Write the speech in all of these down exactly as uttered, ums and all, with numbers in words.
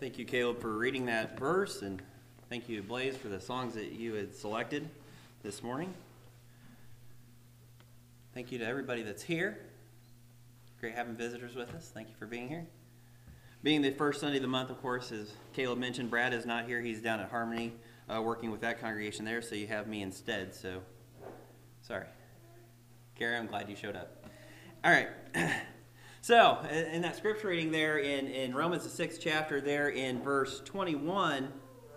Thank you, Caleb, for reading that verse, and thank you, Blaze, for the songs that you had selected this morning. Thank you to everybody that's here. Great having visitors with us. Thank you for being here. Being the first Sunday of the month, of course, as Caleb mentioned, Brad is not here. He's down at Harmony uh, working with that congregation there, so you have me instead. So, sorry. Kara, I'm glad you showed up. All right. So, in that scripture reading there in, in Romans, the sixth chapter, there in verse twenty-one,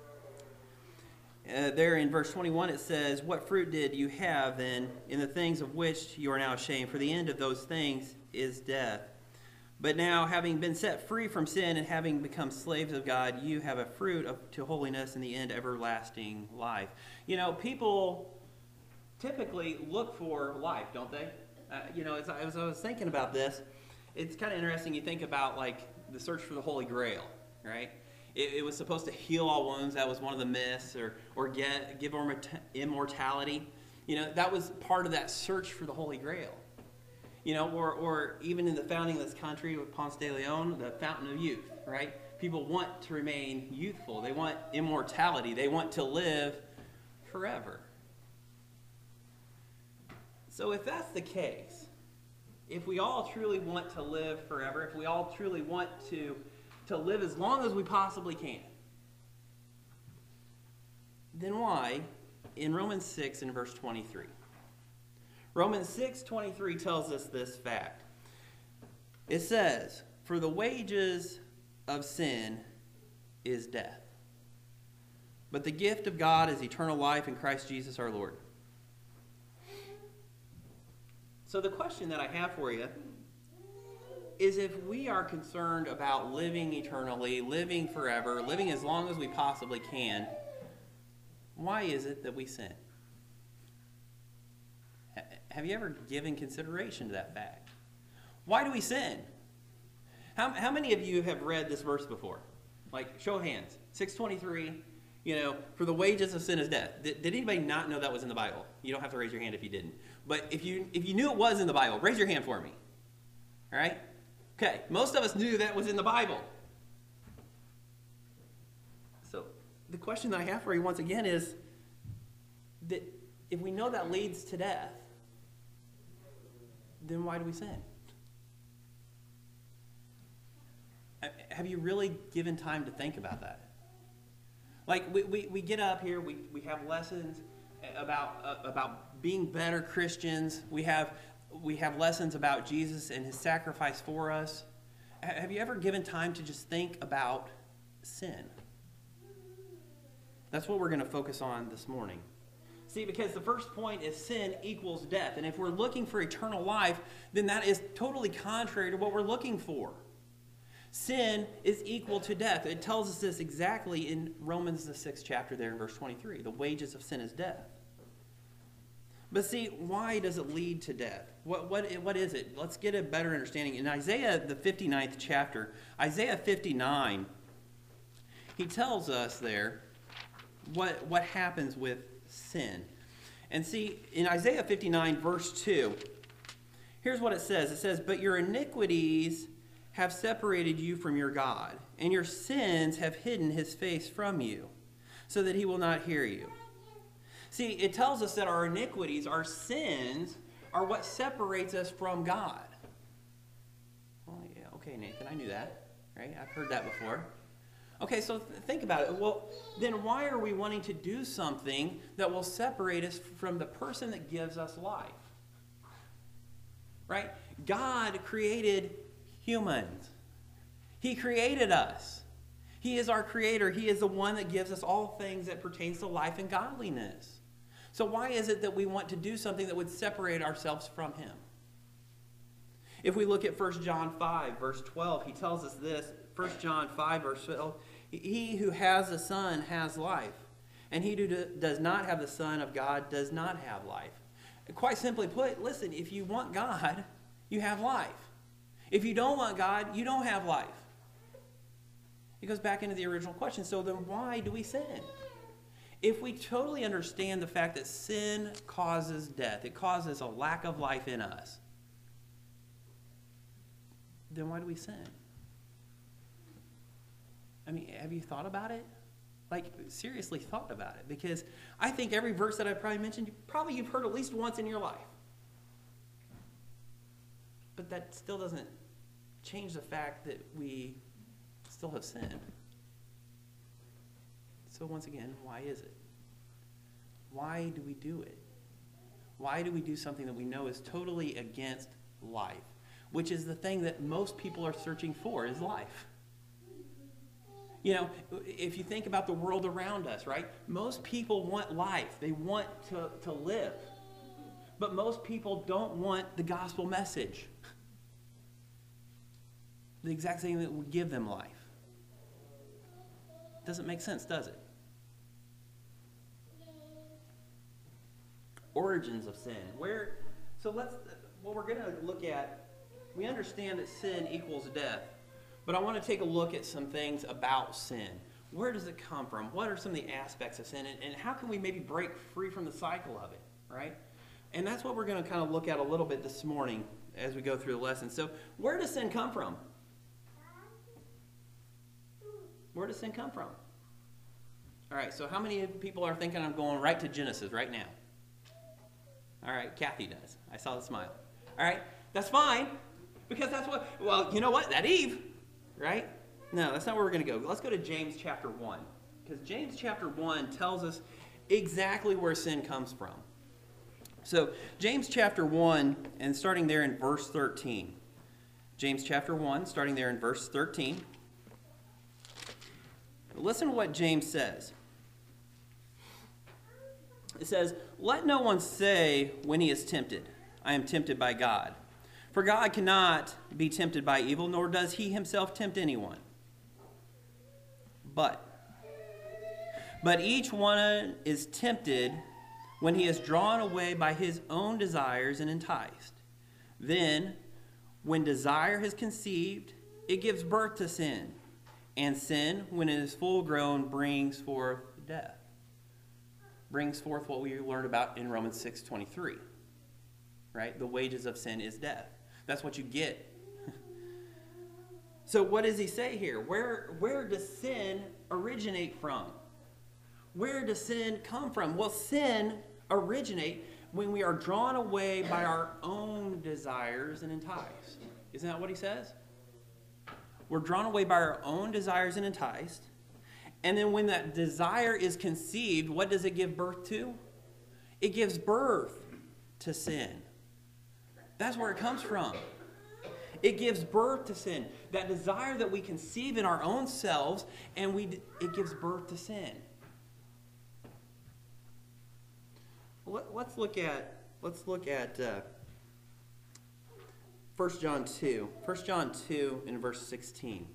uh, there in verse twenty-one it says, "What fruit did you have then in the things of which you are now ashamed? For the end of those things is death. But now, having been set free from sin and having become slaves of God, you have a fruit of, to holiness, and the end everlasting life." You know, people typically look for life, don't they? Uh, you know, as I, as I was thinking about this, it's kind of interesting. You think about, like, the search for the Holy Grail, right? It, it was supposed to heal all wounds. That was one of the myths, or or get give immortality. You know, that was part of that search for the Holy Grail. You know, or or even in the founding of this country with Ponce de Leon, the fountain of youth, right? People want to remain youthful. They want immortality. They want to live forever. So if that's the case, if we all truly want to live forever, if we all truly want to, to live as long as we possibly can, then why, in Romans six and verse twenty-three, Romans six twenty-three tells us this fact. It says, "For the wages of sin is death, but the gift of God is eternal life in Christ Jesus our Lord." So the question that I have for you is, if we are concerned about living eternally, living forever, living as long as we possibly can, why is it that we sin? Have you ever given consideration to that fact? Why do we sin? How, how many of you have read this verse before? Like, show of hands. six twenty-three, you know, "For the wages of sin is death." Did, did anybody not know that was in the Bible? You don't have to raise your hand if you didn't. But if you if you knew it was in the Bible, raise your hand for me. All right? Okay, most of us knew that was in the Bible. So the question that I have for you once again is that if we know that leads to death, then why do we sin? Have you really given time to think about that? Like, we, we, we get up here, we, we have lessons about uh, about being better Christians. We have we have lessons about Jesus and his sacrifice for us. Have you ever given time to just think about sin? That's what we're going to focus on this morning. See, because the first point is sin equals death. And if we're looking for eternal life, then that is totally contrary to what we're looking for. Sin is equal to death. It tells us this exactly in Romans, the sixth chapter there in verse twenty-three. The wages of sin is death. But see, why does it lead to death? What, what, what is it? Let's get a better understanding. In Isaiah, the fifty-ninth chapter, Isaiah fifty-nine, he tells us there what, what happens with sin. And see, in Isaiah fifty-nine, verse two, here's what it says. It says, "But your iniquities have separated you from your God, and your sins have hidden his face from you, so that he will not hear you." See, it tells us that our iniquities, our sins, are what separates us from God. Well, yeah, okay, Nathan, I knew that, right? I've heard that before. Okay, so th- think about it. Well, then why are we wanting to do something that will separate us from the person that gives us life? Right? God created humans. He created us. He is our creator. He is the one that gives us all things that pertains to life and godliness. So why is it that we want to do something that would separate ourselves from him? If we look at First John five, verse twelve, he tells us this. First John five, verse twelve, "He who has the Son has life, and he who does not have the Son of God does not have life." Quite simply put, listen, if you want God, you have life. If you don't want God, you don't have life. It goes back into the original question. So then why do we sin? If we totally understand the fact that sin causes death, it causes a lack of life in us, then why do we sin? I mean, have you thought about it? Like, seriously thought about it? Because I think every verse that I probably mentioned, probably you've heard at least once in your life. But that still doesn't change the fact that we still have sinned. So once again, why is it? Why do we do it? Why do we do something that we know is totally against life? Which is the thing that most people are searching for, is life. You know, if you think about the world around us, right? Most people want life. They want to, to live. But most people don't want the gospel message. The exact thing that would give them life. Doesn't make sense, does it? Origins of sin. Where? So let's. What we're going to look at. We understand that sin equals death, but I want to take a look at some things about sin. Where does it come from? What are some of the aspects of sin, and, and how can we maybe break free from the cycle of it? Right? And that's what we're going to kind of look at a little bit this morning as we go through the lesson. So, where does sin come from? Where does sin come from? All right, so how many people are thinking I'm going right to Genesis right now? All right, Kathy does. I saw the smile. All right, that's fine, because that's what, well, you know what? That Eve, right? No, that's not where we're going to go. Let's go to James chapter one, because James chapter one tells us exactly where sin comes from. So, James chapter one, and starting there in verse thirteen. James chapter one, starting there in verse thirteen. Listen to what James says. It says, "Let no one say when he is tempted, I am tempted by God. For God cannot be tempted by evil, nor does he himself tempt anyone. But, but each one is tempted when he is drawn away by his own desires and enticed. Then, when desire has conceived, it gives birth to sin. And sin, when it is full grown, brings forth death." Brings forth what we learned about in Romans six twenty-three. Right? The wages of sin is death. That's what you get. So what does he say here? Where, where does sin originate from? Where does sin come from? Well, sin originate when we are drawn away by our own desires and enticed. Isn't that what he says? We're drawn away by our own desires and enticed. And then when that desire is conceived, what does it give birth to? It gives birth to sin. That's where it comes from. It gives birth to sin. That desire that we conceive in our own selves, and we it gives birth to sin. Let's look at let's look at uh, First John two. First John two in verse sixteen.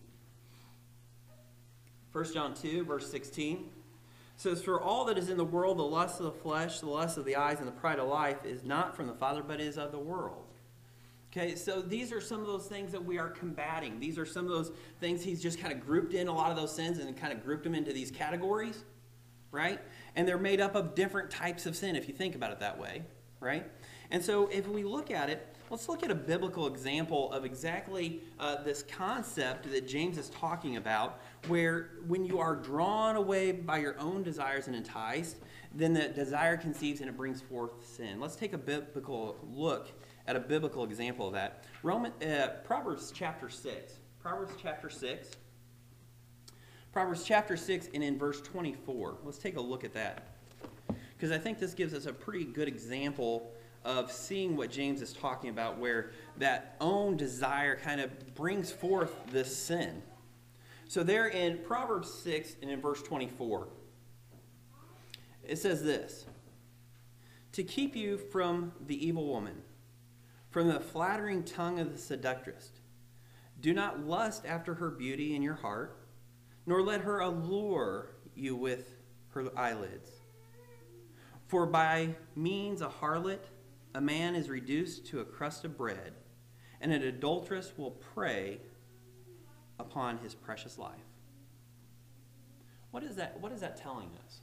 First John two, verse sixteen, says, "For all that is in the world, the lust of the flesh, the lust of the eyes, and the pride of life is not from the Father, but is of the world." Okay, so these are some of those things that we are combating. These are some of those things he's just kind of grouped in a lot of those sins and kind of grouped them into these categories, right? And they're made up of different types of sin, if you think about it that way, right? And so if we look at it, let's look at a biblical example of exactly uh, this concept that James is talking about, where when you are drawn away by your own desires and enticed, then the desire conceives and it brings forth sin. Let's take a biblical look at a biblical example of that. Roman, uh, Proverbs chapter six. Proverbs chapter six. Proverbs chapter six and in verse twenty-four. Let's take a look at that, because I think this gives us a pretty good example of seeing what James is talking about, where that own desire kind of brings forth this sin. So there in Proverbs six and in verse twenty-four, it says this: "To keep you from the evil woman, from the flattering tongue of the seductress, do not lust after her beauty in your heart, nor let her allure you with her eyelids. For by means a harlot, a man is reduced to a crust of bread, and an adulteress will prey upon his precious life." What is that? What is that telling us?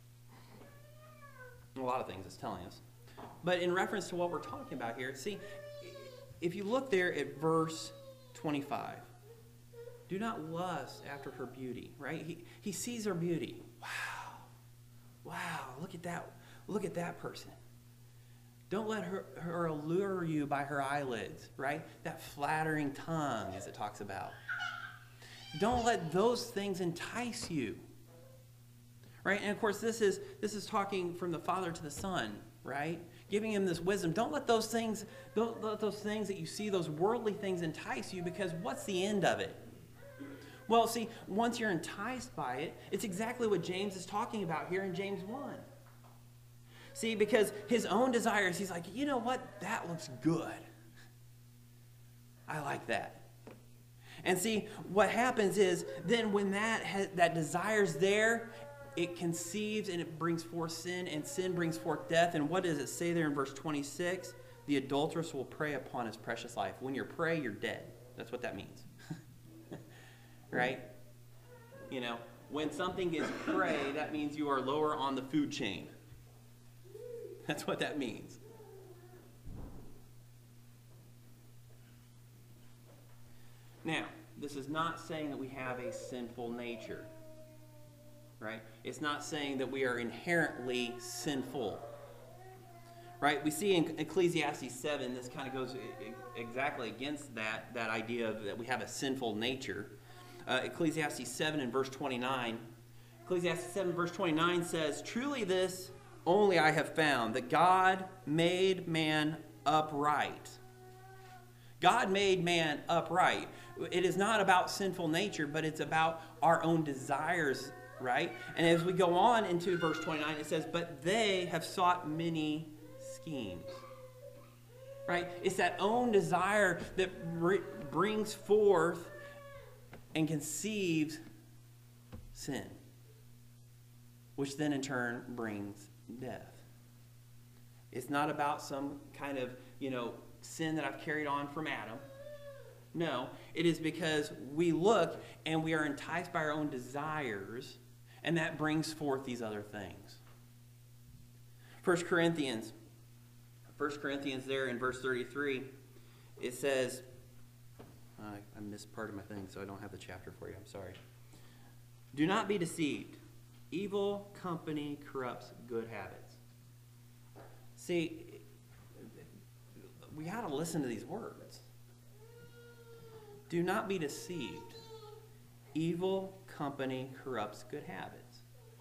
A lot of things it's telling us. But in reference to what we're talking about here, see, if you look there at verse twenty-five, Do not lust after her beauty, right? He, he sees her beauty. Wow. Wow, look at that. Look at that person. Don't let her, her allure you by her eyelids, right? That flattering tongue, as it talks about. Don't let those things entice you. Right? And of course, this is this is talking from the Father to the Son, right? Giving him this wisdom. Don't let those things, don't let those things that you see, those worldly things entice you, because what's the end of it? Well, see, once you're enticed by it, it's exactly what James is talking about here in James one. See, because his own desires, he's like, you know what? That looks good. I like that. And see, what happens is, then when that has, that desire's there, it conceives and it brings forth sin, and sin brings forth death. And what does it say there in verse twenty-six? The adulteress will prey upon his precious life. When you're prey, you're dead. That's what that means. Right? You know, when something is prey, that means you are lower on the food chain. That's what that means. Now, this is not saying that we have a sinful nature. Right? It's not saying that we are inherently sinful. Right? We see in Ecclesiastes seven, this kind of goes exactly against that, that idea of that we have a sinful nature. Uh, Ecclesiastes seven and verse twenty-nine. Ecclesiastes seven verse twenty-nine says, "Truly this only I have found, that God made man upright." God made man upright. It is not about sinful nature, but it's about our own desires, right? And as we go on into verse twenty-nine, it says, "But they have sought many schemes." Right? It's that own desire that br- brings forth and conceives sin, which then in turn brings death. It's not about some kind of, you know, sin that I've carried on from Adam. No, it is because we look and we are enticed by our own desires, and that brings forth these other things. First Corinthians, First Corinthians there in verse thirty-three, it says, uh, I missed part of my thing, so I don't have the chapter for you. I'm sorry. "Do not be deceived. Evil company corrupts good habits." See, we got to listen to these words. Do not be deceived. Evil company corrupts good habits.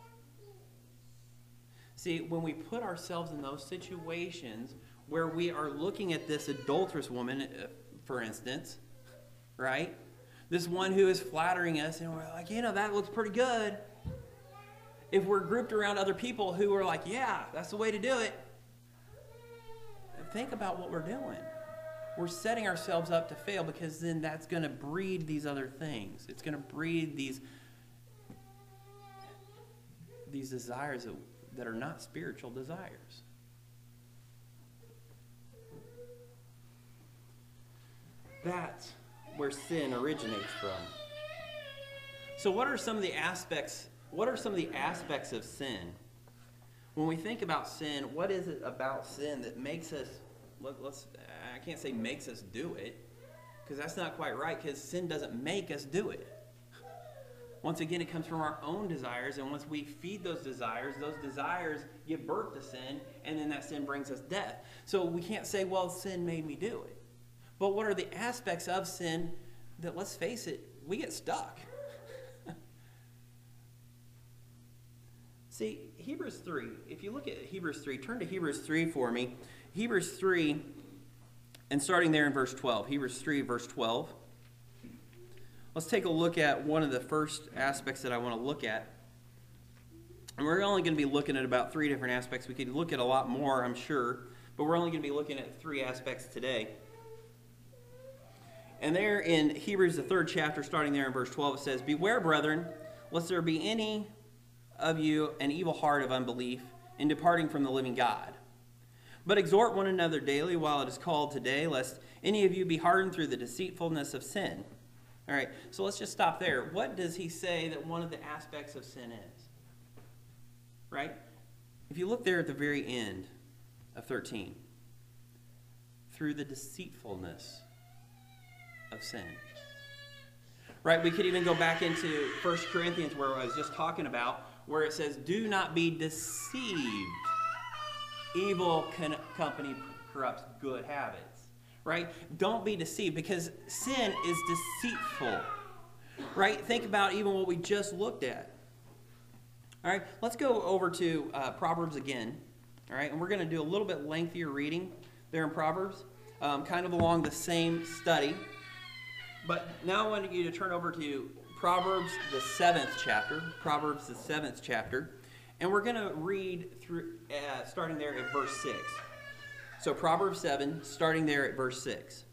See, when we put ourselves in those situations where we are looking at this adulterous woman, for instance, right? This one who is flattering us, and we're like, you know, that looks pretty good. If we're grouped around other people who are like, yeah, that's the way to do it, think about what we're doing. We're setting ourselves up to fail, because then that's going to breed these other things. It's going to breed these, these desires that, that are not spiritual desires. That's where sin originates from. So what are some of the aspects, what are some of the aspects of sin? When we think about sin, what is it about sin that makes us, let, let's, I can't say makes us do it, because that's not quite right, because sin doesn't make us do it. Once again, it comes from our own desires, and once we feed those desires, those desires give birth to sin, and then that sin brings us death. So we can't say, well, sin made me do it. But what are the aspects of sin that, let's face it, we get stuck? See, Hebrews three, if you look at Hebrews three, turn to Hebrews three for me. Hebrews three, and starting there in verse twelve. Hebrews three, verse twelve. Let's take a look at one of the first aspects that I want to look at. And we're only going to be looking at about three different aspects. We could look at a lot more, I'm sure, but we're only going to be looking at three aspects today. And there in Hebrews, the third chapter, starting there in verse twelve, it says, "Beware, brethren, lest there be any of you an evil heart of unbelief in departing from the living God. But exhort one another daily while it is called today, lest any of you be hardened through the deceitfulness of sin." All right, so let's just stop there. What does he say that one of the aspects of sin is? Right? If you look there at the very end of thirteen, through the deceitfulness of sin. right? We could even go back into First Corinthians where I was just talking about, where it says, do not be deceived. Evil con- company corrupts good habits, right? Don't be deceived, because sin is deceitful, right? Think about even what we just looked at. All right, let's go over to uh, Proverbs again, all right? And we're going to do a little bit lengthier reading there in Proverbs, um, kind of along the same study. But now I want you to turn over to Proverbs, the seventh chapter, Proverbs, the seventh chapter, and we're going to read through, uh, starting there at verse six. So Proverbs seven, starting there at verse six.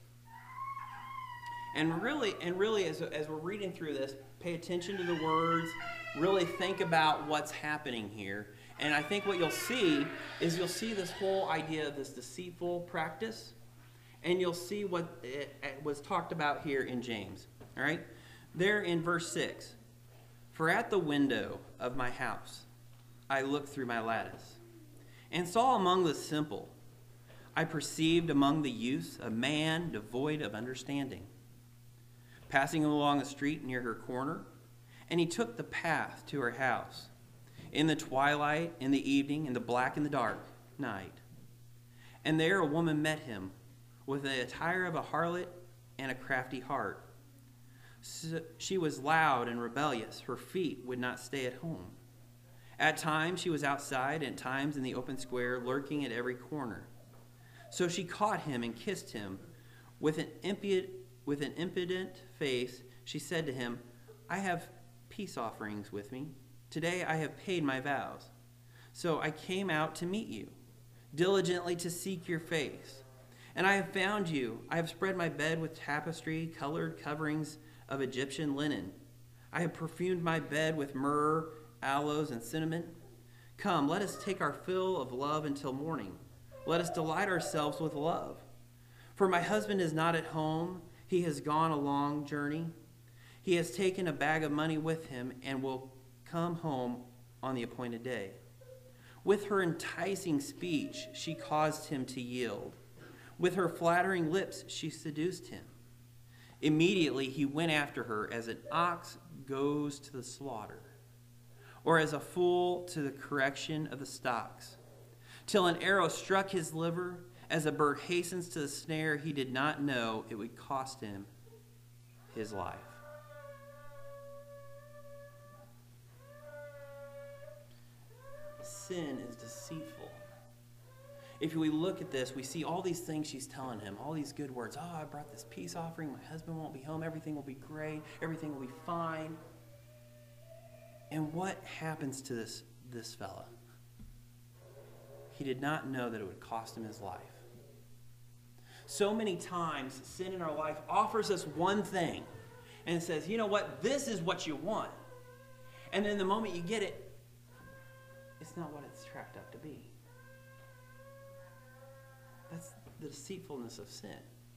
And really, and really, as, as we're reading through this, pay attention to the words, really think about what's happening here. And I think what you'll see is you'll see this whole idea of this deceitful practice, and you'll see what it was talked about here in James. All right? There in verse six, for at the window of my house I looked through my lattice, and saw among the simple, I perceived among the youths a man devoid of understanding, passing along a street near her corner, and he took the path to her house, in the twilight, in the evening, in the black and the dark night. And there a woman met him, with the attire of a harlot and a crafty heart. So she was loud and rebellious. Her feet would not stay at home. At times she was outside, and at times in the open square, lurking at every corner. So she caught him and kissed him. With an impudent, with an impudent face, she said to him, I have peace offerings with me. Today I have paid my vows. So I came out to meet you, diligently to seek your face. And I have found you. I have spread my bed with tapestry, colored coverings of Egyptian linen. I have perfumed my bed with myrrh, aloes, and cinnamon. Come, let us take our fill of love until morning. Let us delight ourselves with love. For my husband is not at home. He has gone a long journey. He has taken a bag of money with him and will come home on the appointed day. With her enticing speech, she caused him to yield. With her flattering lips, she seduced him. Immediately he went after her as an ox goes to the slaughter, or as a fool to the correction of the stocks, till an arrow struck his liver. As a bird hastens to the snare, he did not know it would cost him his life. Sin is deceitful. If we look at this, we see all these things she's telling him, all these good words. Oh, I brought this peace offering. My husband won't be home. Everything will be great. Everything will be fine. And what happens to this, this fella? He did not know that it would cost him his life. So many times, sin in our life offers us one thing and says, you know what, this is what you want. And then the moment you get it, it's not what it's cracked up to be. That's the deceitfulness of sin.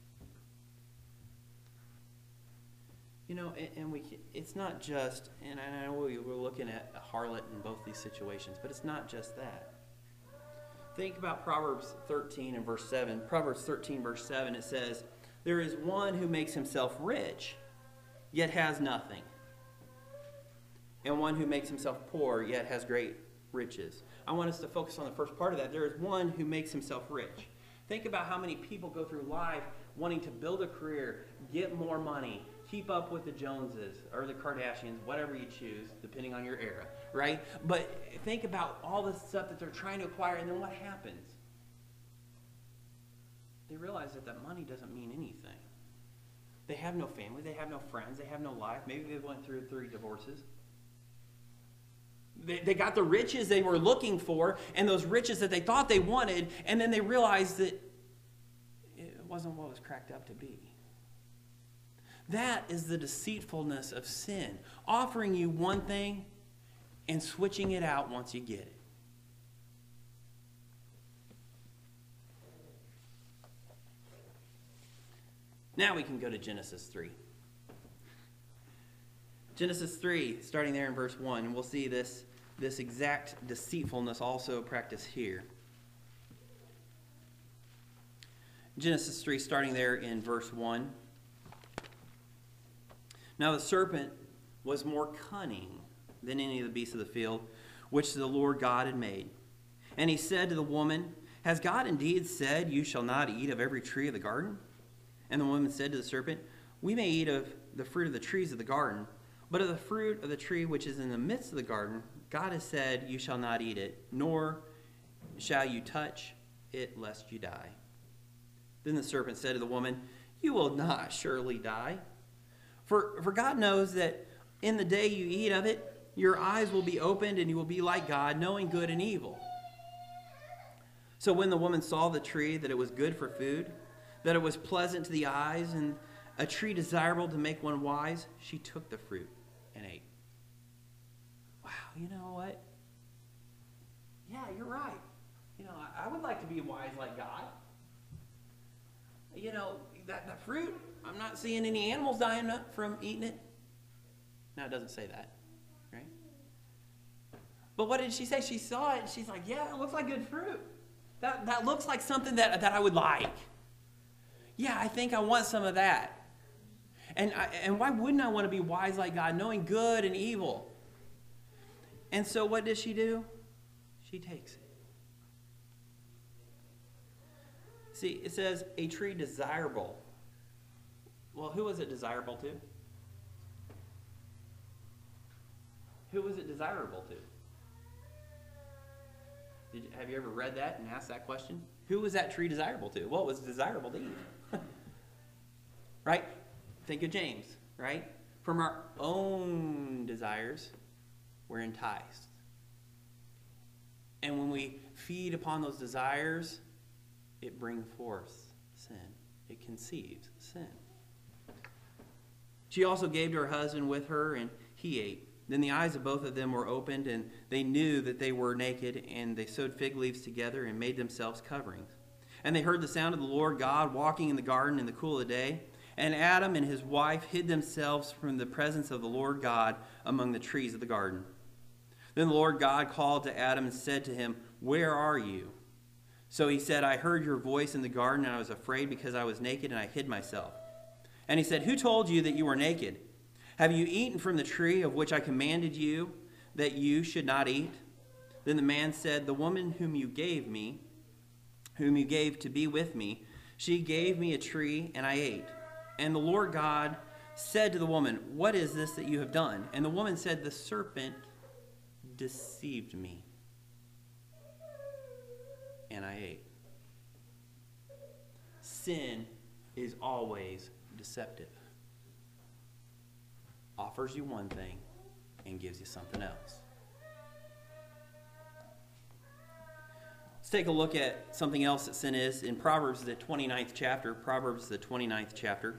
You know, and, and we it's not just, and I know we, we're looking at a harlot in both these situations, but it's not just that. Think about Proverbs thirteen and verse seven. Proverbs thirteen, verse seven, it says, there is one who makes himself rich, yet has nothing. And one who makes himself poor, yet has great riches. I want us to focus on the first part of that. There is one who makes himself rich. Think about how many people go through life wanting to build a career, get more money, keep up with the Joneses or the Kardashians, whatever you choose, depending on your era, right? But think about all the stuff that they're trying to acquire, and then what happens? They realize that that money doesn't mean anything. They have no family, they have no friends, they have no life. Maybe they went through three divorces. They, they got the riches they were looking for, and those riches that they thought they wanted, and then they realized that it wasn't what it was cracked up to be. That is the deceitfulness of sin, offering you one thing and switching it out once you get it. Now we can go to Genesis three. Genesis three, starting there in verse one, and we'll see this, this exact deceitfulness also practiced here. Genesis three, starting there in verse one. Now the serpent was more cunning than any of the beasts of the field, which the Lord God had made. And he said to the woman, has God indeed said, you shall not eat of every tree of the garden? And the woman said to the serpent, we may eat of the fruit of the trees of the garden, but of the fruit of the tree which is in the midst of the garden, God has said, you shall not eat it, nor shall you touch it, lest you die. Then the serpent said to the woman, you will not surely die. For, for God knows that in the day you eat of it, your eyes will be opened, and you will be like God, knowing good and evil. So when the woman saw the tree, that it was good for food, that it was pleasant to the eyes, and a tree desirable to make one wise, she took the fruit and ate. Wow, you know what? Yeah, you're right. You know, I, I would like to be wise like God. You know, that, that fruit, I'm not seeing any animals dying from eating it. No, it doesn't say that, right? But what did she say? She saw it, and she's like, yeah, it looks like good fruit. That, that looks like something that, that I would like. Yeah, I think I want some of that. And, I, and why wouldn't I want to be wise like God, knowing good and evil? And so what does she do? She takes it. See, it says a tree desirable. Well, who was it desirable to? Who was it desirable to? Did you, have you ever read that and asked that question? Who was that tree desirable to? Well, it was desirable to Eve. Right? Think of James, right? From our own desires, we're enticed. And when we feed upon those desires, it brings forth sin. It conceives sin. She also gave to her husband with her, and he ate. Then the eyes of both of them were opened, and they knew that they were naked, and they sewed fig leaves together and made themselves coverings. And they heard the sound of the Lord God walking in the garden in the cool of the day. And Adam and his wife hid themselves from the presence of the Lord God among the trees of the garden. Then the Lord God called to Adam and said to him, where are you? So he said, I heard your voice in the garden, and I was afraid because I was naked, and I hid myself. And he said, who told you that you were naked? Have you eaten from the tree of which I commanded you that you should not eat? Then the man said, the woman whom you gave me, whom you gave to be with me, she gave me a tree, and I ate. And the Lord God said to the woman, what is this that you have done? And the woman said, the serpent deceived me, and I ate. Sin is always deceptive. Offers you one thing and gives you something else. Let's take a look at something else that sin is in Proverbs, the twenty-ninth chapter. Proverbs, the twenty-ninth chapter.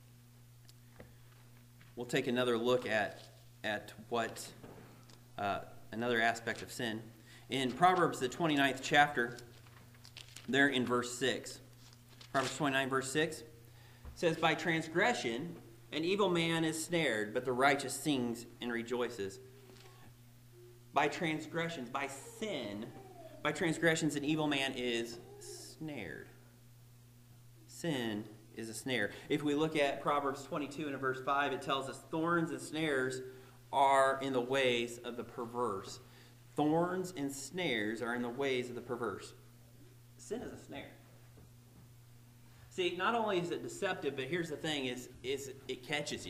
We'll take another look at, at what, uh, another aspect of sin. In Proverbs, the twenty-ninth chapter, there in verse six. Proverbs twenty-nine, verse six says, by transgression an evil man is snared, but the righteous sings and rejoices. By transgressions, by sin, by transgressions, an evil man is snared. Sin is a snare. If we look at Proverbs twenty-two and verse five, it tells us thorns and snares are in the ways of the perverse. Thorns and snares are in the ways of the perverse. Sin is a snare. See, not only is it deceptive, but here's the thing, is, is it catches you.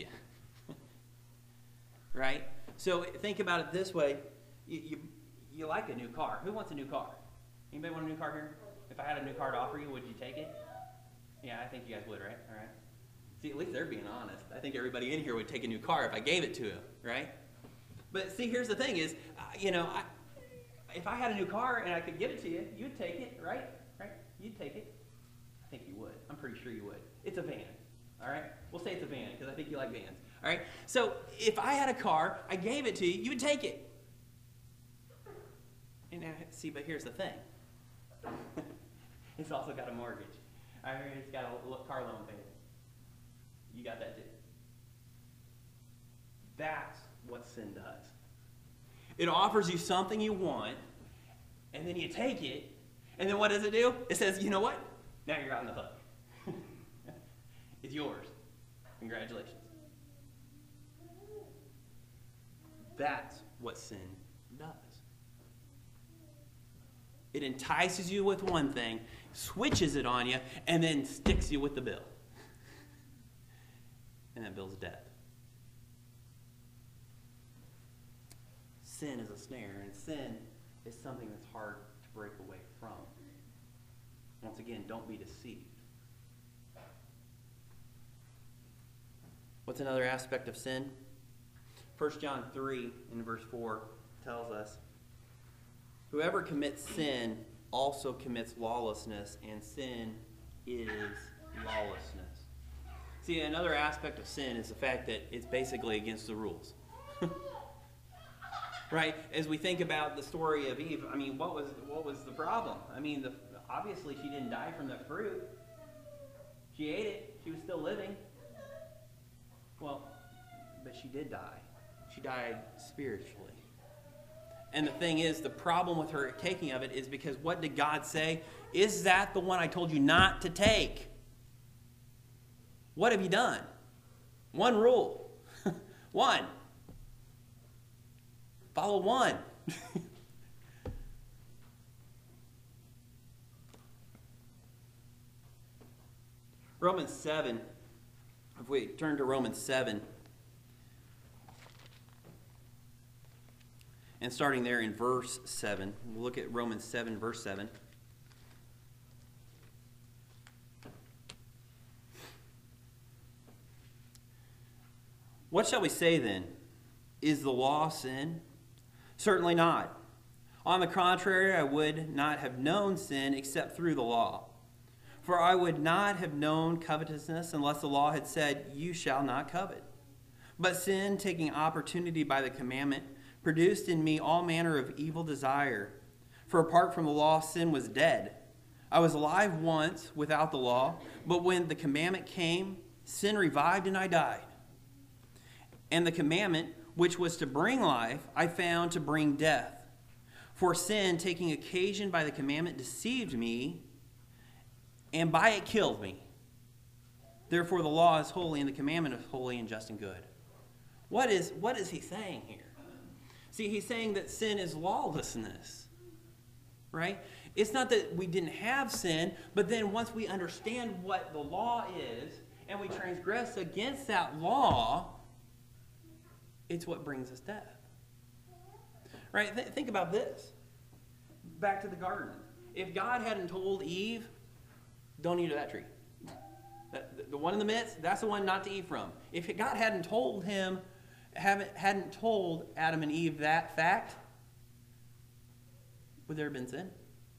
Right? So think about it this way. You, you, you like a new car. Who wants a new car? Anybody want a new car here? If I had a new car to offer you, would you take it? Yeah, I think you guys would, right? All right. See, at least they're being honest. I think everybody in here would take a new car if I gave it to them, right? But see, here's the thing is, uh, you know, I, if I had a new car and I could give it to you, you'd take it, right? Right? You'd take it. I think you would. I'm pretty sure you would. It's a van, all right? We'll say it's a van because I think you like vans, all right? So if I had a car, I gave it to you, you would take it. And now, see, but here's the thing. It's also got a mortgage. I mean, it's got a car loan payment. You got that too. That's what sin does. It offers you something you want, and then you take it, and then what does it do? It says, you know what? Now you're on the hook. It's yours. Congratulations. That's what sin does. It entices you with one thing, switches it on you, and then sticks you with the bill. And that bill's death. Sin is a snare, and sin is something that's hard to break away from. Once again, don't be deceived. What's another aspect of sin? First John three in verse four tells us, whoever commits sin also commits lawlessness, and sin is lawlessness. See, another aspect of sin is the fact that it's basically against the rules. Right? As we think about the story of Eve, I mean, what was what was the problem? I mean, the, obviously she didn't die from the fruit. She ate it. She was still living. Well, but she did die. She died spiritually. And the thing is, the problem with her taking of it is because what did God say? Is that the one I told you not to take? What have you done? One rule. One. Follow one. Romans seven. If we turn to Romans seven, and starting there in verse seven, we'll look at Romans seven, verse seven. What shall we say then? Is the law sin? Certainly not. On the contrary, I would not have known sin except through the law. For I would not have known covetousness unless the law had said, you shall not covet. But sin, taking opportunity by the commandment, produced in me all manner of evil desire. For apart from the law, sin was dead. I was alive once without the law, but when the commandment came, sin revived and I died. And the commandment, which was to bring life, I found to bring death. For sin, taking occasion by the commandment, deceived me, and by it killed me. Therefore the law is holy, and the commandment is holy and just and good. What is, what is he saying here? See, he's saying that sin is lawlessness, right? It's not that we didn't have sin, but then once we understand what the law is, and we transgress against that law, it's what brings us death. Right? Th- think about this. Back to the garden. If God hadn't told Eve, don't eat of that tree. The, the one in the midst, that's the one not to eat from. If God hadn't told him, haven't, hadn't told Adam and Eve that fact, would there have been sin?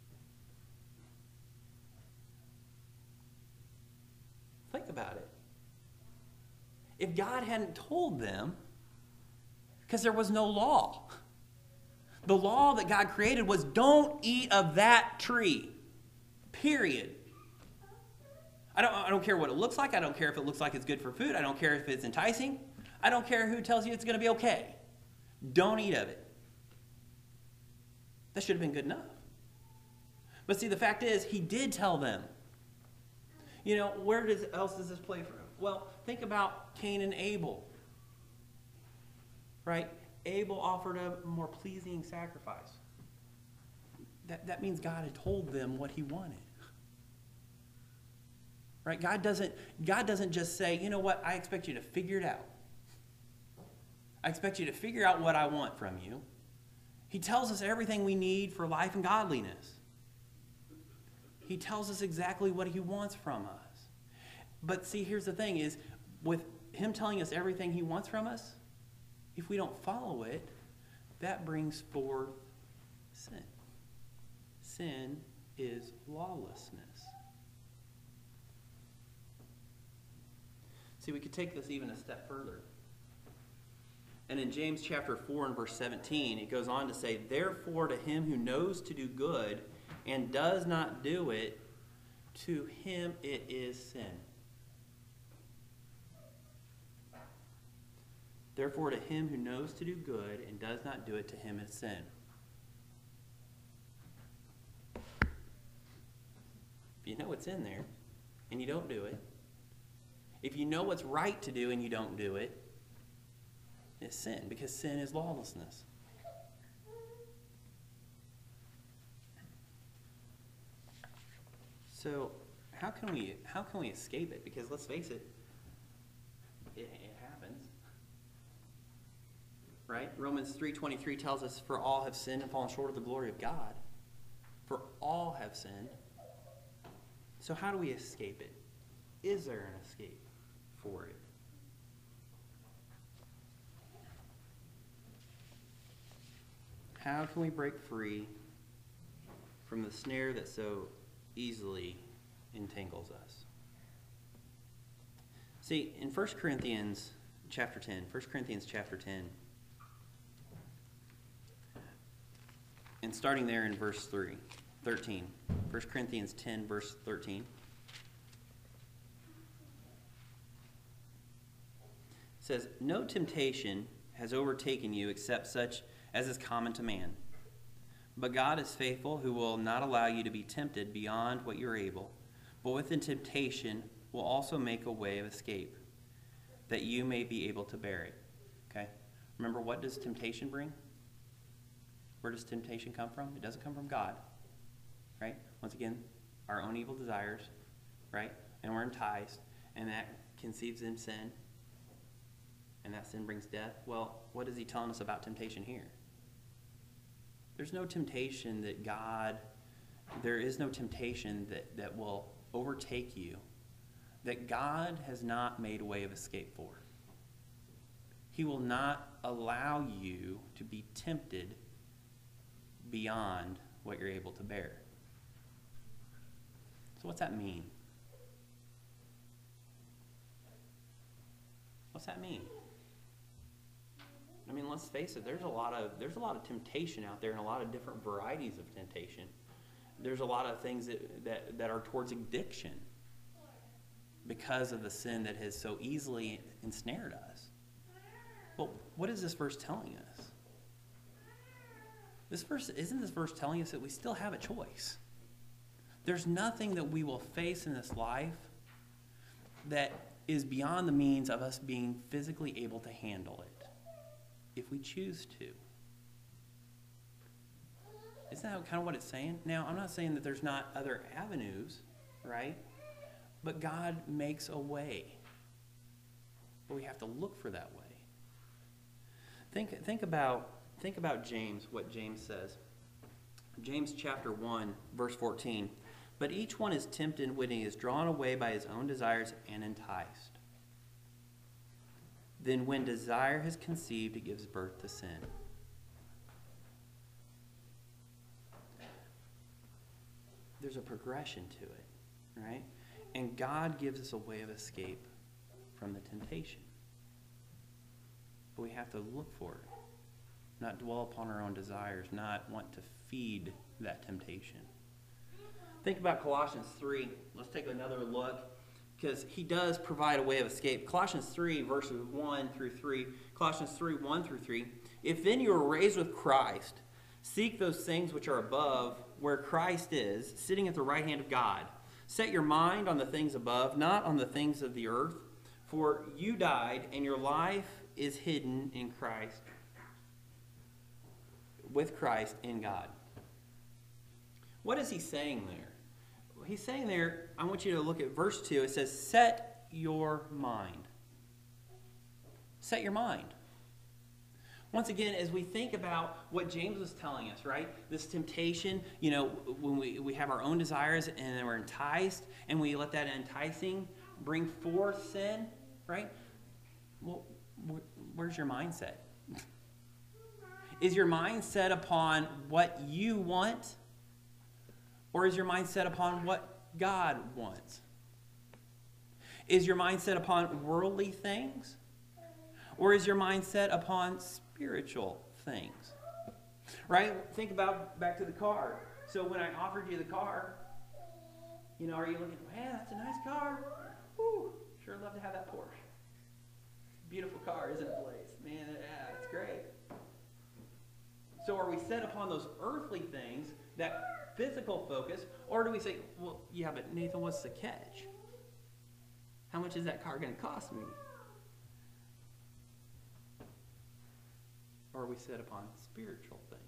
Think about it. If God hadn't told them, because there was no law. The law that God created was don't eat of that tree. Period. I don't, I don't care what it looks like. I don't care if it looks like it's good for food. I don't care if it's enticing. I don't care who tells you it's going to be okay. Don't eat of it. That should have been good enough. But see, the fact is, he did tell them. You know, where does, else does this play from? Well, think about Cain and Abel. Right? Abel offered a more pleasing sacrifice. That, that means God had told them what he wanted. Right? God doesn't, God doesn't just say, you know what, I expect you to figure it out. I expect you to figure out what I want from you. He tells us everything we need for life and godliness. He tells us exactly what he wants from us. But see, here's the thing is, with him telling us everything he wants from us, if we don't follow it, that brings forth sin. Sin is lawlessness. See, we could take this even a step further. And in James chapter four and verse seventeen, it goes on to say, therefore to him who knows to do good and does not do it, to him it is sin. Therefore, to him who knows to do good and does not do it, to him is sin. If you know what's in there and you don't do it, if you know what's right to do and you don't do it, is sin, because sin is lawlessness. So how can we how can we escape it? Because let's face it, it, it happens. Right? Romans three twenty-three tells us, for all have sinned and fallen short of the glory of God. For all have sinned. So how do we escape it? Is there an escape for it? How can we break free from the snare that so easily entangles us? See, in First Corinthians chapter ten, First Corinthians chapter ten, and starting there in verse three, thirteen, First Corinthians ten, verse thirteen, says, no temptation has overtaken you except such as is common to man. But God is faithful, who will not allow you to be tempted beyond what you're able, but with the temptation will also make a way of escape, that you may be able to bear it. Okay? Remember, what does temptation bring? Where does temptation come from? It doesn't come from God. Right? Once again, our own evil desires, right? And we're enticed, and that conceives in sin, and that sin brings death. Well, what is he telling us about temptation here? There's no temptation that God, there is no temptation that, that will overtake you that God has not made a way of escape for. He will not allow you to be tempted beyond what you're able to bear. So what's that mean? What's that mean? I mean, let's face it, there's a lot of there's a lot of temptation out there and a lot of different varieties of temptation. There's a lot of things that, that, that are towards addiction because of the sin that has so easily ensnared us. Well, what is this verse telling us? This verse, isn't this verse telling us that we still have a choice? There's nothing that we will face in this life that is beyond the means of us being physically able to handle it, if we choose to. Isn't that kind of what it's saying? Now, I'm not saying that there's not other avenues, right? But God makes a way. But we have to look for that way. Think, think about, think about James, what James says. James chapter one, verse fourteen. But each one is tempted when he is drawn away by his own desires and enticed. Then when desire has conceived, it gives birth to sin. There's a progression to it, right? And God gives us a way of escape from the temptation. But we have to look for it, not dwell upon our own desires, not want to feed that temptation. Think about Colossians three. Let's take another look, because he does provide a way of escape. Colossians three, verses one through three. Colossians three, one through three. If then you are raised with Christ, seek those things which are above, where Christ is, sitting at the right hand of God. Set your mind on the things above, not on the things of the earth. For you died, and your life is hidden in Christ, with Christ in God. What is he saying there? He's saying there, I want you to look at verse two. It says, set your mind. Set your mind. Once again, as we think about what James was telling us, right? This temptation, you know, when we, we have our own desires and then we're enticed, and we let that enticing bring forth sin, right? Well, where's your mindset? Is your mind set upon what you want? Or is your mind set upon what God wants? Is your mind set upon worldly things? Or is your mind set upon spiritual things? Right? Think about back to the car. So when I offered you the car, you know, are you looking, man, that's a nice car. Woo, sure love to have that Porsche. Beautiful car, isn't it, Blaze? Man, yeah, it's great. So are we set upon those earthly things, that physical focus, or do we say, well, yeah, but Nathan, what's the catch? How much is that car going to cost me? or are we set upon spiritual things?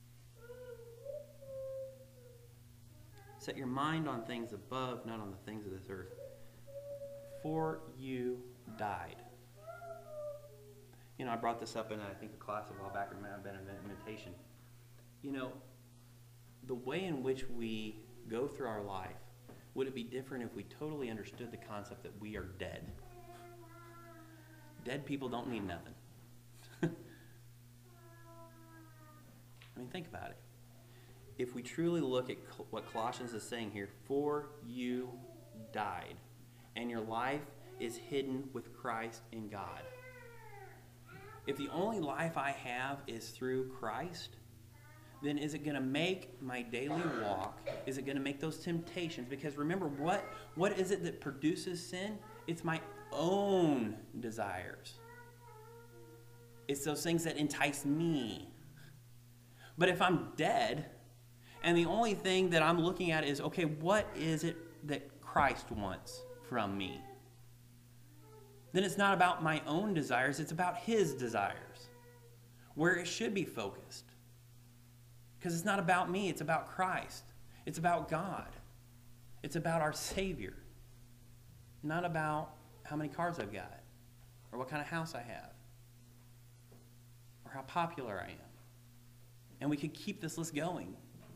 Set your mind on things above, not on the things of this earth. For you died. You know, I brought this up in, I think, a class a while back, or it might have been an invitation. You know, the way in which we go through our life, would it be different if we totally understood the concept that we are dead? Dead people don't need nothing. I mean, think about it. If we truly look at what Colossians is saying here, for you died, and your life is hidden with Christ in God. If the only life I have is through Christ, then is it going to make my daily walk, is it going to make those temptations? Because remember, what, what is it that produces sin? It's my own desires. It's those things that entice me. But if I'm dead, and the only thing that I'm looking at is, okay, what is it that Christ wants from me? Then it's not about my own desires, it's about his desires. Where it should be focused. Because it's not about me, it's about Christ. It's about God. It's about our Savior. Not about how many cars I've got, or what kind of house I have, or how popular I am. And we could keep this list going.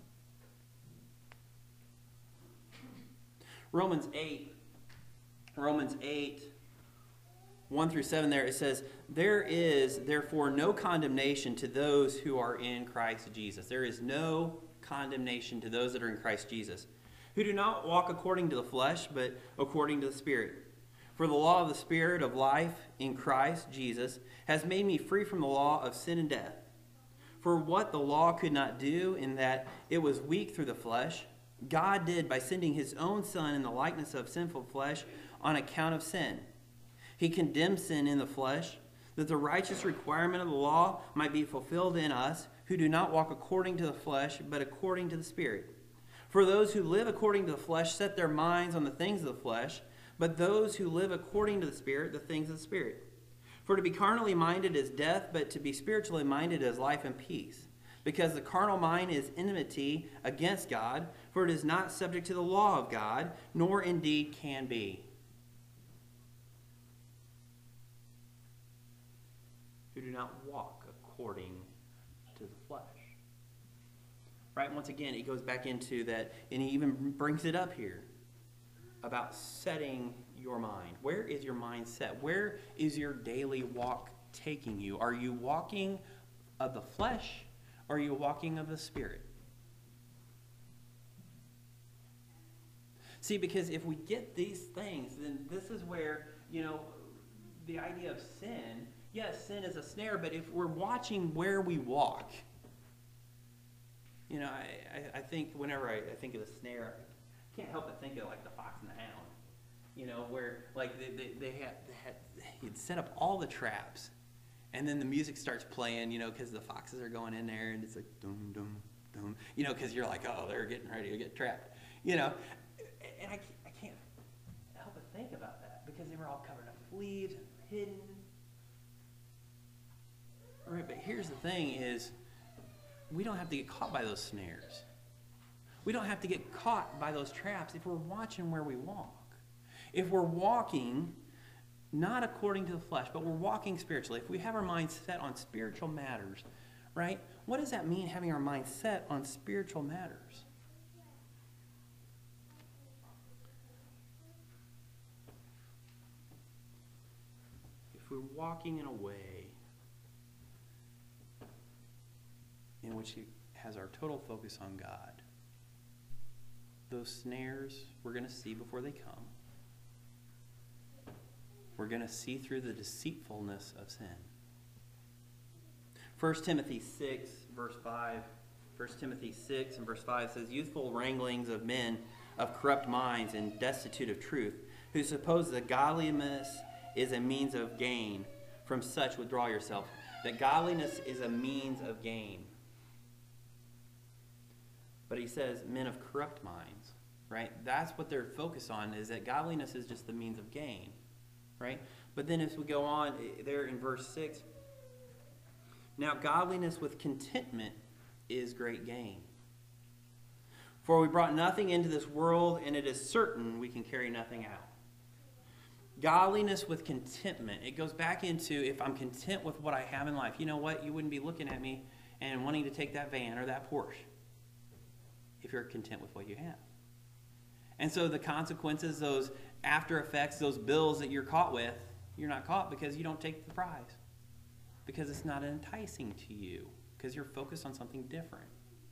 Romans eight, Romans eight, one through seven there, it says, there is therefore no condemnation to those who are in Christ Jesus. There is no condemnation to those that are in Christ Jesus, who do not walk according to the flesh, but according to the Spirit. For the law of the Spirit of life in Christ Jesus has made me free from the law of sin and death. For what the law could not do, in that it was weak through the flesh, God did by sending his own Son in the likeness of sinful flesh on account of sin. He condemned sin in the flesh, that the righteous requirement of the law might be fulfilled in us, who do not walk according to the flesh, but according to the Spirit. For those who live according to the flesh set their minds on the things of the flesh, but those who live according to the Spirit, the things of the Spirit. For to be carnally minded is death, but to be spiritually minded is life and peace. Because the carnal mind is enmity against God, for it is not subject to the law of God, nor indeed can be. Who do not walk according to the flesh. Right? Once again, it goes back into that, and he even brings it up here about setting your mind. Where is your mind set? Where is your daily walk taking you? Are you walking of the flesh, or are you walking of the Spirit? See, because if we get these things, then this is where, you know, the idea of sin, yes, sin is a snare, but if we're watching where we walk, you know, I, I, I think whenever I, I think of a snare, I can't help but think of like the Fox and the Hound. You know, where like they, they, they had, they had he'd set up all the traps, and then the music starts playing, you know, because the foxes are going in there, and it's like dum dum dum, you know, because you're like, oh, they're getting ready to get trapped, you know, and I I can't help but think about that because they were all covered up with leaves and hidden. All right, but here's the thing: is we don't have to get caught by those snares. We don't have to get caught by those traps if we're watching where we walk. If we're walking not according to the flesh, but we're walking spiritually, if we have our minds set on spiritual matters, right? What does that mean, having our minds set on spiritual matters? If we're walking in a way in which it has our total focus on God, those snares we're going to see before they come. We're going to see through the deceitfulness of sin. First Timothy six, verse five. First Timothy six and verse five says, youthful wranglings of men of corrupt minds and destitute of truth, who suppose that godliness is a means of gain. From such withdraw yourself. That godliness is a means of gain. But he says, men of corrupt minds, right? That's what they're focused on, is that godliness is just the means of gain, right? But then as we go on, there in verse six, Now, godliness with contentment is great gain. For we brought nothing into this world, and it is certain we can carry nothing out. Godliness with contentment. It goes back into, if I'm content with what I have in life, you know what? You wouldn't be looking at me and wanting to take that van or that Porsche if you're content with what you have. And so the consequences, those after effects, those bills that you're caught with, you're not caught because you don't take the prize. Because it's not enticing to you. Because you're focused on something different.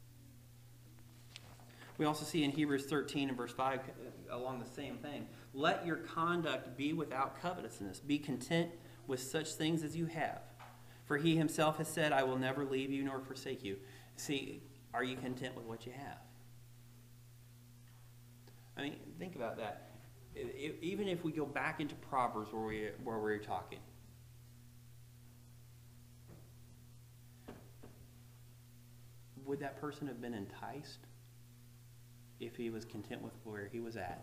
We also see in Hebrews thirteen and verse five along the same thing. Let your conduct be without covetousness. Be content with such things as you have. For he himself has said, I will never leave you nor forsake you. See, are you content with what you have? I mean, think about that. Even if we go back into Proverbs where we where we were talking. Would that person have been enticed if he was content with where he was at?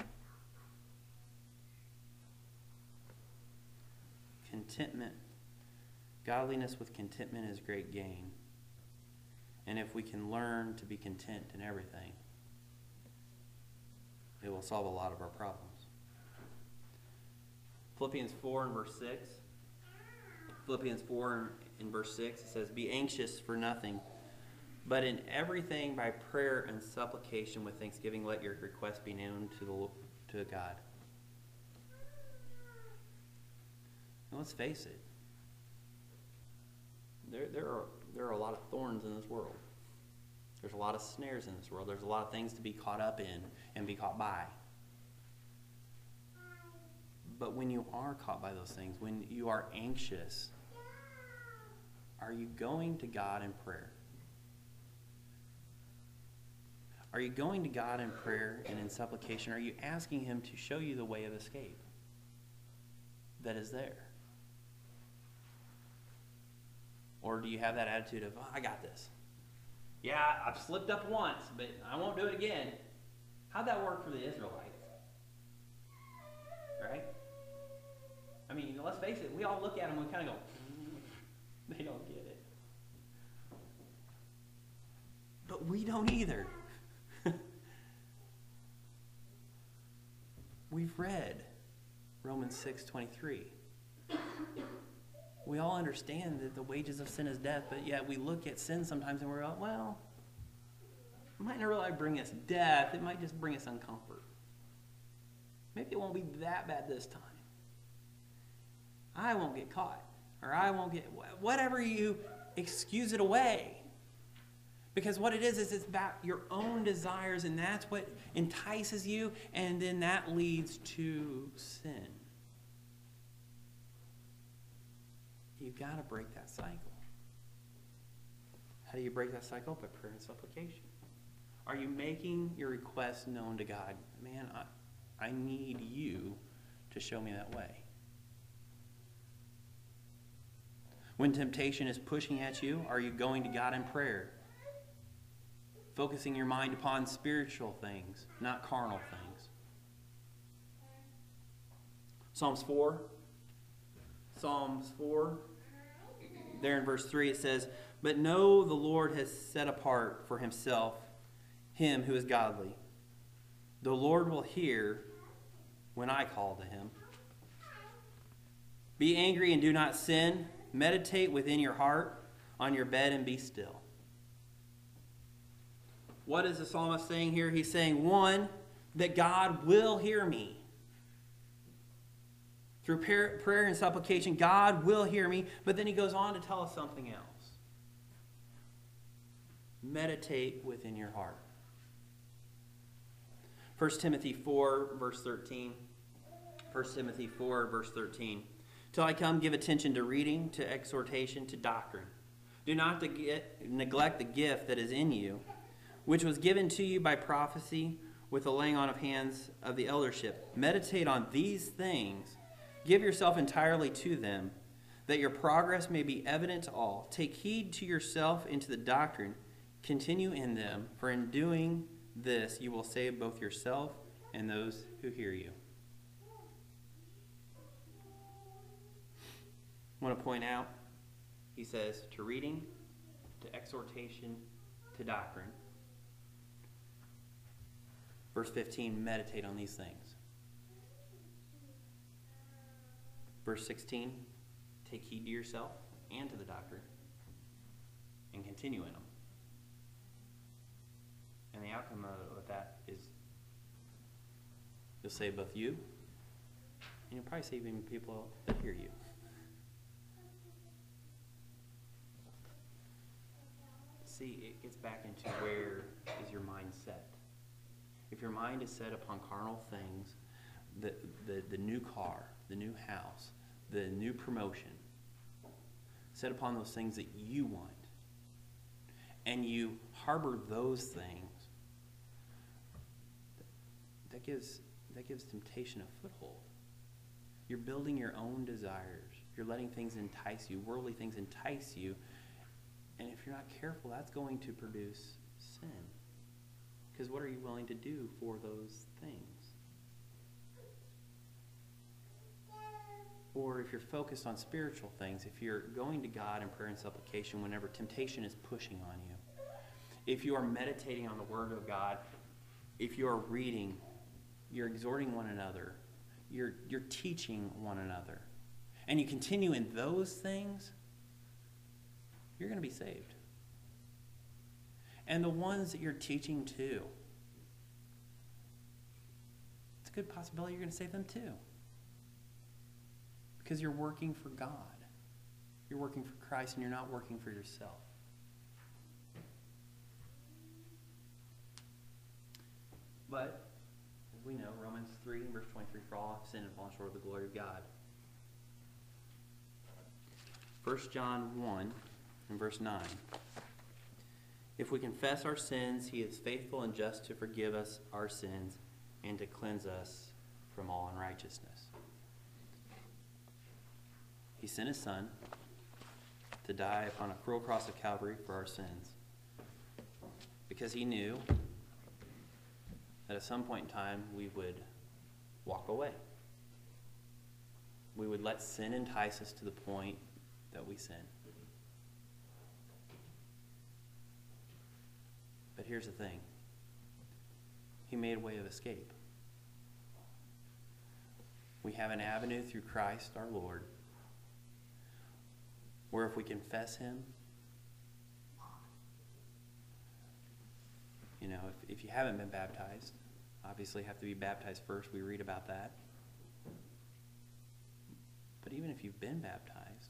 Contentment, godliness with contentment is great gain. And if we can learn to be content in everything, it will solve a lot of our problems. Philippians four and verse six. Philippians four and verse six, it says, be anxious for nothing, but in everything by prayer and supplication with thanksgiving, let your requests be known to the to God. Now let's face it. There, there are there are a lot of thorns in this world. There's a lot of snares in this world. There's a lot of things to be caught up in and be caught by. But when you are caught by those things, when you are anxious, are you going to God in prayer? Are you going to God in prayer and in supplication? Are you asking him to show you the way of escape that is there? Or do you have that attitude of, oh, I got this. Yeah, I've slipped up once, but I won't do it again. How'd that work for the Israelites? Right? I mean, let's face it, we all look at them and we kind of go, mm, they don't get it. But we don't either. We've read Romans six twenty-three. We all understand that the wages of sin is death, but yet we look at sin sometimes and we're like, well, it might not really bring us death. It might just bring us uncomfort. Maybe it won't be that bad this time. I won't get caught. Or I won't get, whatever you excuse it away. Because what it is, is it's about your own desires, and that's what entices you, and then that leads to sin. You've got to break that cycle. How do you break that cycle? By prayer and supplication. Are you making your requests known to God? Man, I, I need you to show me that way. When temptation is pushing at you, are you going to God in prayer? Focusing your mind upon spiritual things, not carnal things. Psalms four. Psalms four. There in verse three it says, but know the Lord has set apart for himself him who is godly. The Lord will hear when I call to him. Be angry and do not sin. Meditate within your heart on your bed and be still. What is the psalmist saying here? He's saying, one, that God will hear me. Through prayer and supplication, God will hear me. But then he goes on to tell us something else. Meditate within your heart. First Timothy four, verse thirteen. First Timothy four, verse thirteen. Till I come, give attention to reading, to exhortation, to doctrine. Do not neglect the gift that is in you, which was given to you by prophecy with the laying on of hands of the eldership. Meditate on these things. Give yourself entirely to them, that your progress may be evident to all. Take heed to yourself and to the doctrine. Continue in them, for in doing this you will save both yourself and those who hear you. I want to point out, he says, to reading, to exhortation, to doctrine. Verse fifteen, meditate on these things. Verse sixteen, take heed to yourself and to the doctrine, and continue in them. And the outcome of that is you'll save both you, and you'll probably save even people that hear you. See, it gets back into where is your mind set. If your mind is set upon carnal things, the, the, the new car, the new house, the new promotion, set upon those things that you want, and you harbor those things, that gives, that gives temptation a foothold. You're building your own desires. You're letting things entice you, worldly things entice you, and if you're not careful, that's going to produce sin. Because what are you willing to do for those things? Or if you're focused on spiritual things, if you're going to God in prayer and supplication whenever temptation is pushing on you, if you are meditating on the Word of God, if you are reading, you're exhorting one another, you're, you're teaching one another, and you continue in those things, you're going to be saved. And the ones that you're teaching to, it's a good possibility you're going to save them too. Because you're working for God. You're working for Christ and you're not working for yourself. But, as we know, Romans three, verse twenty-three, for all have sinned and fallen short of the glory of God. First John one, and verse nine. If we confess our sins, he is faithful and just to forgive us our sins and to cleanse us from all unrighteousness. He sent his Son to die upon a cruel cross of Calvary for our sins because he knew that at some point in time we would walk away. We would let sin entice us to the point that we sin. But here's the thing. He made a way of escape. We have an avenue through Christ our Lord where if we confess him, you know, if, if you haven't been baptized, obviously you have to be baptized first. We read about that. But even if you've been baptized,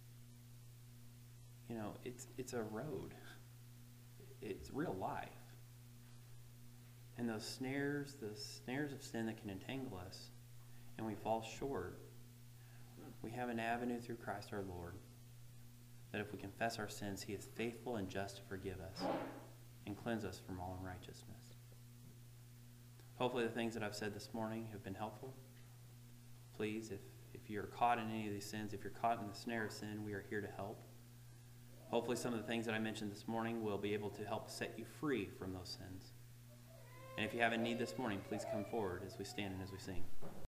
you know, it's it's a road. It's real life. And those snares, the snares of sin that can entangle us, and we fall short, we have an avenue through Christ our Lord that if we confess our sins, he is faithful and just to forgive us and cleanse us from all unrighteousness. Hopefully the things that I've said this morning have been helpful. Please, if, if you're caught in any of these sins, if you're caught in the snare of sin, we are here to help. Hopefully some of the things that I mentioned this morning will be able to help set you free from those sins. And if you have a need this morning, please come forward as we stand and as we sing.